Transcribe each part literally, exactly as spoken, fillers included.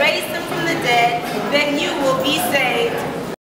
raised him from the dead, then you will be saved.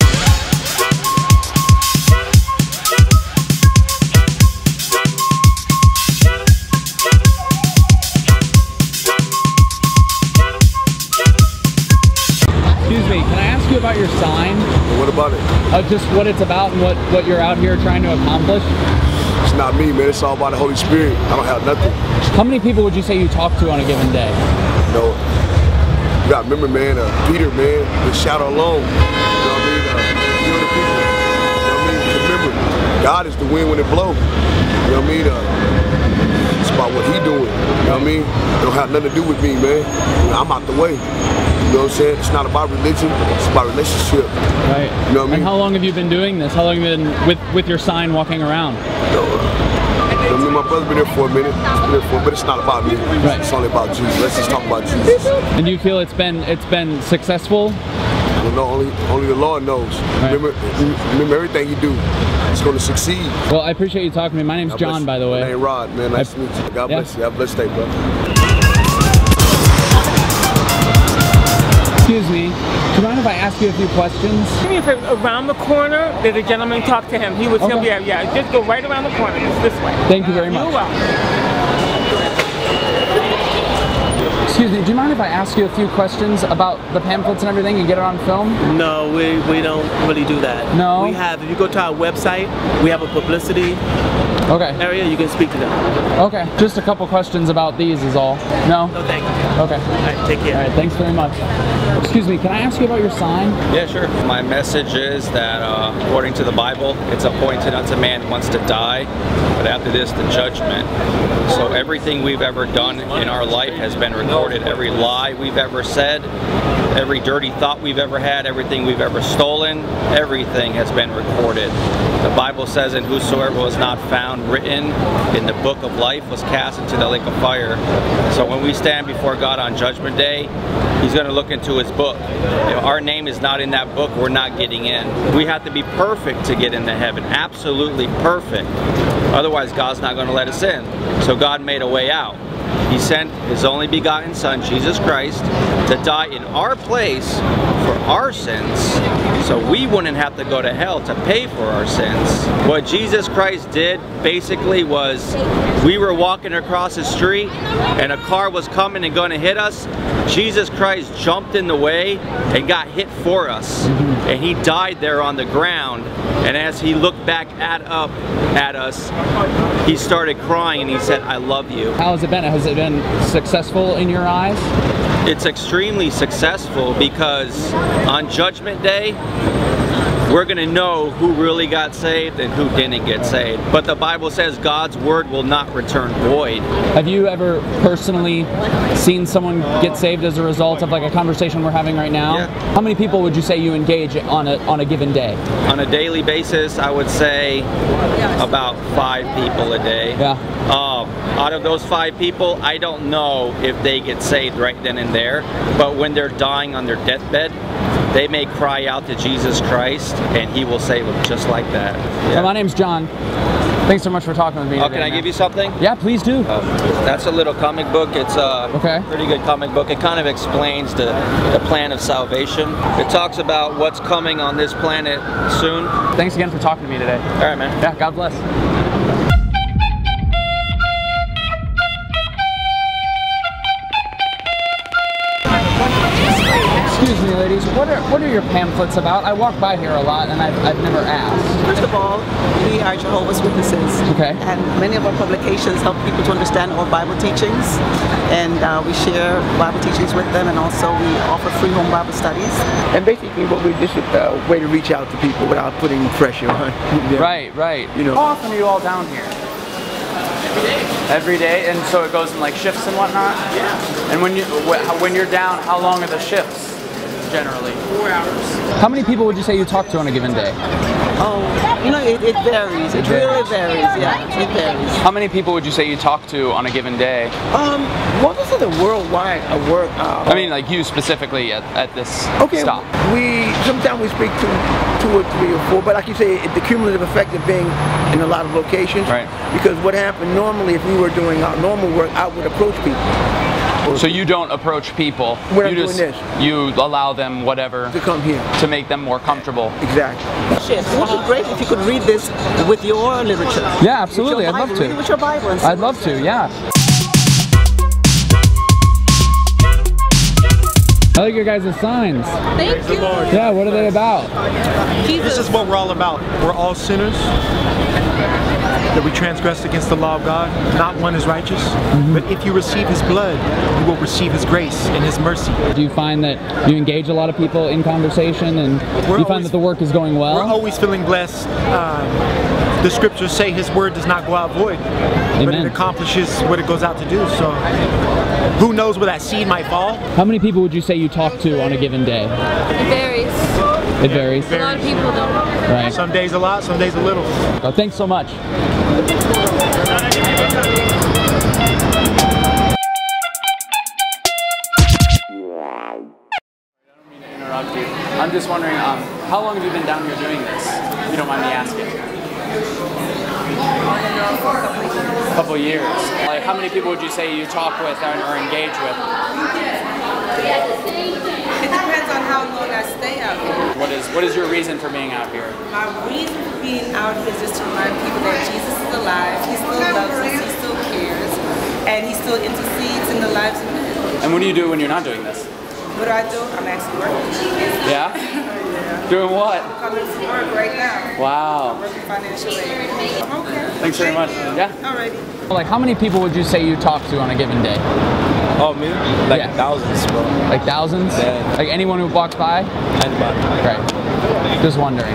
Excuse me, can I ask you about your sign? What about it? Uh, just what it's about and what, what you're out here trying to accomplish? It's not me, man. It's all about the Holy Spirit. I don't have nothing. How many people would you say you talk to on a given day? You know, you got to remember, man, uh, Peter, man, the shadow alone. You know what I mean? Uh, you know the people. You know what I mean? Remember, God is the wind when it blows. You know what I mean? Uh, it's about what he doing. You know what I mean? It don't have nothing to do with me, man. You know, I'm out the way. You know what I'm saying? It's not about religion, it's about relationship. Right. You know what I mean? And how long have you been doing this? How long have you been with, with your sign walking around? You know, uh, you know, me and my brother been here for a minute. He's been here for, but it's not about me. Right. It's only about Jesus. Let's just talk about Jesus. And do you feel it's been it's been successful? You know, only only the Lord knows. Right. Remember, remember everything you do. It's going to succeed. Well, I appreciate you talking to me. My name's God John, by the way. My name Rod, man. Nice I, to meet you. God yeah. bless you. Have a blessed day, bro. Excuse me, do you mind if I ask you a few questions? If around the corner, there's a gentleman talk to him. He was okay. gonna be yeah, yeah. Just go right around the corner. It's this way. Thank you very much. You're welcome. Excuse me, do you mind if I ask you a few questions about the pamphlets and everything and get it on film? No, we, we don't really do that. No? We have, if you go to our website, we have a publicity okay. area, you can speak to them. Okay, just a couple questions about these is all. No? No, thank you. Okay. All right, take care. All right, thanks very much. Excuse me, can I ask you about your sign? Yeah, sure. My message is that uh, according to the Bible, it's appointed unto man who wants to die, but after this, the judgment. So everything we've ever done in our life has been recorded. Every lie we've ever said, every dirty thought we've ever had, everything we've ever stolen, everything has been recorded. The Bible says, and whosoever was not found written in the book of life was cast into the lake of fire. So when we stand before God on Judgment Day, He's going to look into His book. If our name is not in that book, we're not getting in. We have to be perfect to get into heaven, absolutely perfect. Otherwise, God's not going to let us in. So God made a way out. He sent His only begotten Son, Jesus Christ, to die in our place for our sins, so we wouldn't have to go to hell to pay for our sins. What Jesus Christ did basically was, we were walking across the street and a car was coming and going to hit us. Jesus Christ jumped in the way and got hit for us, and He died there on the ground. And as He looked back at up at us, He started crying and He said, "I love you." How has it been? Has it been successful in your eyes? It's extremely successful because on Judgment Day, we're going to know who really got saved and who didn't get saved. But the Bible says God's word will not return void. Have you ever personally seen someone get saved as a result of like a conversation we're having right now? Yeah. How many people would you say you engage on a, on a given day? On a daily basis, I would say about five people a day. Yeah. Um, out of those five people, I don't know if they get saved right then and there, but when they're dying on their deathbed, they may cry out to Jesus Christ and He will save them just like that. Yeah. Well, my name's John. Thanks so much for talking with me. Oh, today, can I man. give you something? Yeah, please do. Uh, that's a little comic book. It's a okay. pretty good comic book. It kind of explains the, the plan of salvation. It talks about what's coming on this planet soon. Thanks again for talking to me today. All right, man. Yeah, God bless. Excuse me, ladies, what are what are your pamphlets about? I walk by here a lot and I've, I've never asked. First of all, we are Jehovah's Witnesses. Okay. And many of our publications help people to understand our Bible teachings. And uh, we share Bible teachings with them, and also we offer free home Bible studies. And basically what we this is a way to reach out to people without putting pressure on. Yeah. Right, right. You know. How often are you all down here? Every day. Every day, and so it goes in like shifts and whatnot? Yeah. And when you when you're down, how long are the shifts? Generally? Four hours. How many people would you say you talk to on a given day? Oh, you know, it, it varies. It really varies, yeah, it varies. How many people would you say you talk to on a given day? Um, what is it a worldwide a work? Uh, I mean, like you specifically at, at this okay, stop. We, sometimes we speak to two or three or four, but like you say, the cumulative effect of being in a lot of locations. Right. Because what happened normally, if we were doing our normal work, I would approach people. So you don't approach people. When you I'm doing just this. you allow them whatever To come here. to make them more comfortable. Exactly. Shit, it would be great if you could read this with your literature. Yeah, absolutely. With your I'd love Bible. to. Read it with your Bible. And see I'd what love it to. says. Yeah. I like your guys' signs. Thank you. Yeah, what are they about? This is what we're all about. We're all sinners, that we transgressed against the law of God. Not one is righteous. Mm-hmm. But if you receive His blood, you will receive His grace and His mercy. Do you find that you engage a lot of people in conversation and We're you find always- that the work is going well? We're always feeling blessed. Um, the scriptures say His word does not go out void, but it accomplishes what it goes out to do. So who knows where that seed might fall? How many people would you say you talk to on a given day? It varies. It varies. A lot of people don't. Right. Some days a lot, some days a little. Oh, thanks so much. I'm just wondering, um, how long have you been down here doing this? If you don't mind me asking. A couple years. Like, how many people would you say you talk with or, or engage with? It depends on how long I stay out here. What is what is your reason for being out here? My reason for being out here is just to remind people that Jesus is alive. He still loves us. He still cares, and He still intercedes in the lives of men. And what do you do when you're not doing this? What do I do? I'm actually working. Yeah? Yeah. Doing what? I'm coming to work right now. Wow. I'm working financial aid. Okay. Thanks very much. Yeah. Alrighty. Like, how many people would you say you talk to on a given day? Oh, me? Like Yeah. thousands, bro. Like thousands? Yeah. Like anyone who walks by? Anybody. Right. Just wondering.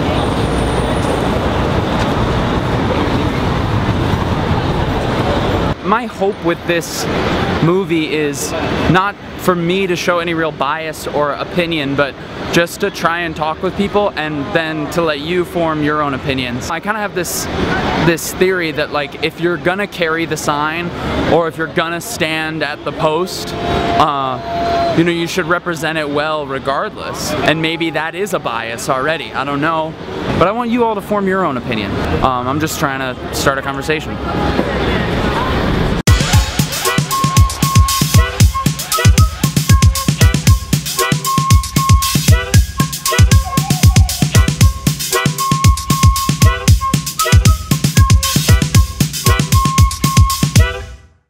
My hope with this movie is not for me to show any real bias or opinion, but just to try and talk with people and then to let you form your own opinions. I kind of have this this theory that, like, if you're gonna carry the sign or if you're gonna stand at the post, uh, you know, you should represent it well regardless. And maybe that is a bias already, I don't know. But I want you all to form your own opinion. Um, I'm just trying to start a conversation.